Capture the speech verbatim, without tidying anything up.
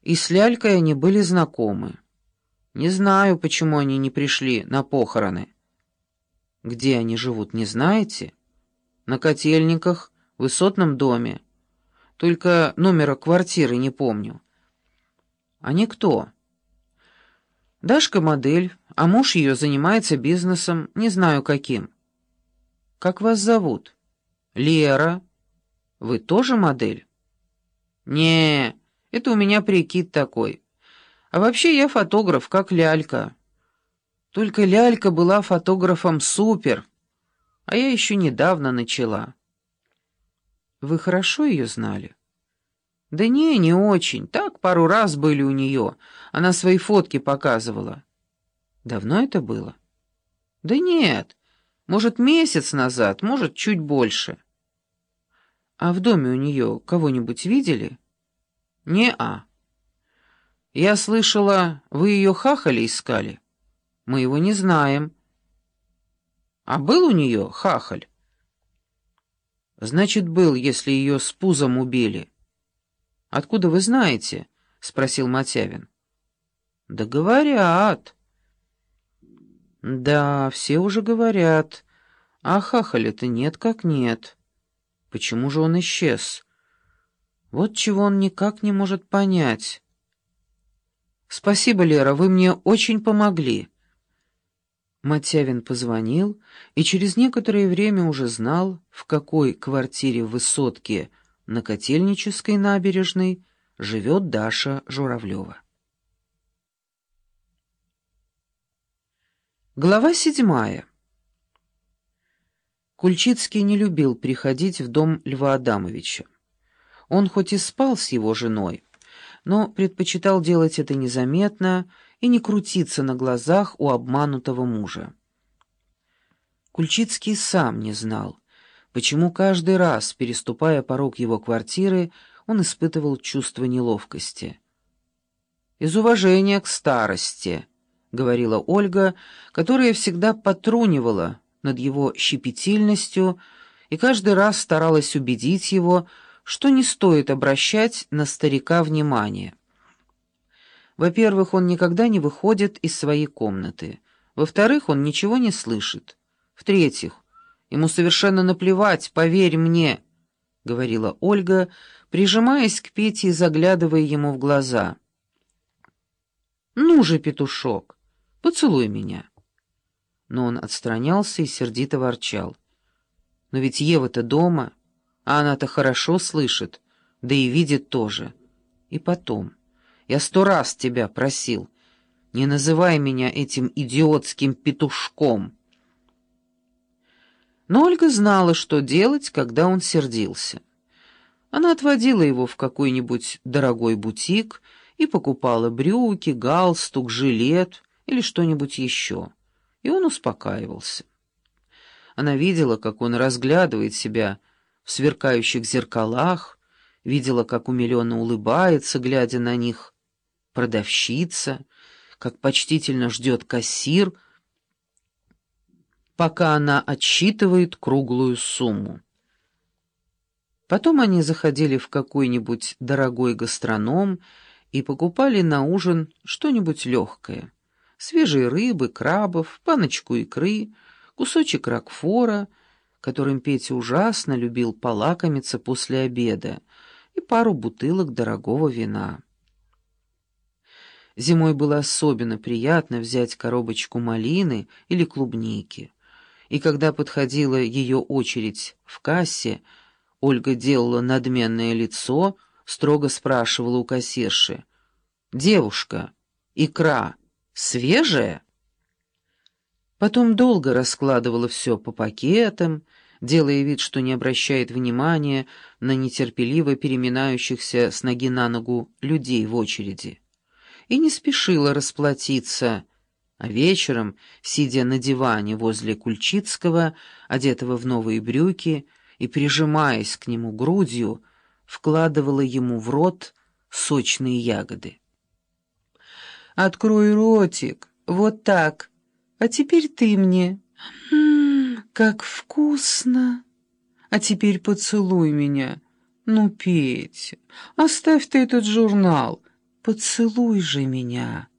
и с Лялькой они были знакомы. Не знаю, почему они не пришли на похороны. Где они живут, не знаете? На Котельниках, в высотном доме. Только номера квартиры не помню. Они кто? Дашка модель, а муж ее занимается бизнесом, не знаю каким. Как вас зовут? Лера. Вы тоже модель? Не, это у меня прикид такой. А вообще я фотограф, как Лялька. Только Лялька была фотографом супер, а я еще недавно начала. Вы хорошо ее знали? Да не, не очень. Так пару раз были у нее. Она свои фотки показывала. Давно это было? Да нет, может, месяц назад, может, чуть больше. А в доме у нее кого-нибудь видели? Не-а. Я слышала, вы ее хахали искали. Мы его не знаем. А был у нее хахаль? Значит, был, если ее с пузом убили. Откуда вы знаете? Спросил Мотявин. Да говорят. Да, все уже говорят. А хахаля-то нет как нет. Почему же он исчез? Вот чего он никак не может понять. Спасибо, Лера, вы мне очень помогли. Мотявин позвонил и через некоторое время уже знал, в какой квартире в высотке на Котельнической набережной живет Даша Журавлева. Глава седьмая. Кульчицкий не любил приходить в дом Льва Адамовича. Он хоть и спал с его женой, но предпочитал делать это незаметно и не крутиться на глазах у обманутого мужа. Кульчицкий сам не знал, почему каждый раз, переступая порог его квартиры, он испытывал чувство неловкости. «Из уважения к старости», — говорила Ольга, которая всегда потрунивала над его щепетильностью и каждый раз старалась убедить его, что не стоит обращать на старика внимание. Во-первых, он никогда не выходит из своей комнаты. Во-вторых, он ничего не слышит. В-третьих, ему совершенно наплевать, поверь мне, — говорила Ольга, прижимаясь к Пете и заглядывая ему в глаза. «Ну же, петушок, поцелуй меня». Но он отстранялся и сердито ворчал. «Но ведь Ева-то дома, а она-то хорошо слышит, да и видит тоже. И потом, я сто раз тебя просил, не называй меня этим идиотским петушком». Но Ольга знала, что делать, когда он сердился. Она отводила его в какой-нибудь дорогой бутик и покупала брюки, галстук, жилет или что-нибудь еще, и он успокаивался. Она видела, как он разглядывает себя в сверкающих зеркалах, видела, как умиленно улыбается, глядя на них продавщица, как почтительно ждет кассир, пока она отсчитывает круглую сумму. Потом они заходили в какой-нибудь дорогой гастроном и покупали на ужин что-нибудь легкое. Свежей рыбы, крабов, баночку икры, кусочек ракфора, которым Петя ужасно любил полакомиться после обеда, и пару бутылок дорогого вина. Зимой было особенно приятно взять коробочку малины или клубники, и когда подходила ее очередь в кассе, Ольга делала надменное лицо, строго спрашивала у кассирши: «Девушка, икра свежая?» Потом долго раскладывала все по пакетам, делая вид, что не обращает внимания на нетерпеливо переминающихся с ноги на ногу людей в очереди, и не спешила расплатиться, а вечером, сидя на диване возле Кульчицкого, одетого в новые брюки, и, прижимаясь к нему грудью, вкладывала ему в рот сочные ягоды. «Открой ротик, вот так, а теперь ты мне. М-м, как вкусно! А теперь поцелуй меня. Ну, Петя, оставь ты этот журнал, Поцелуй же меня!»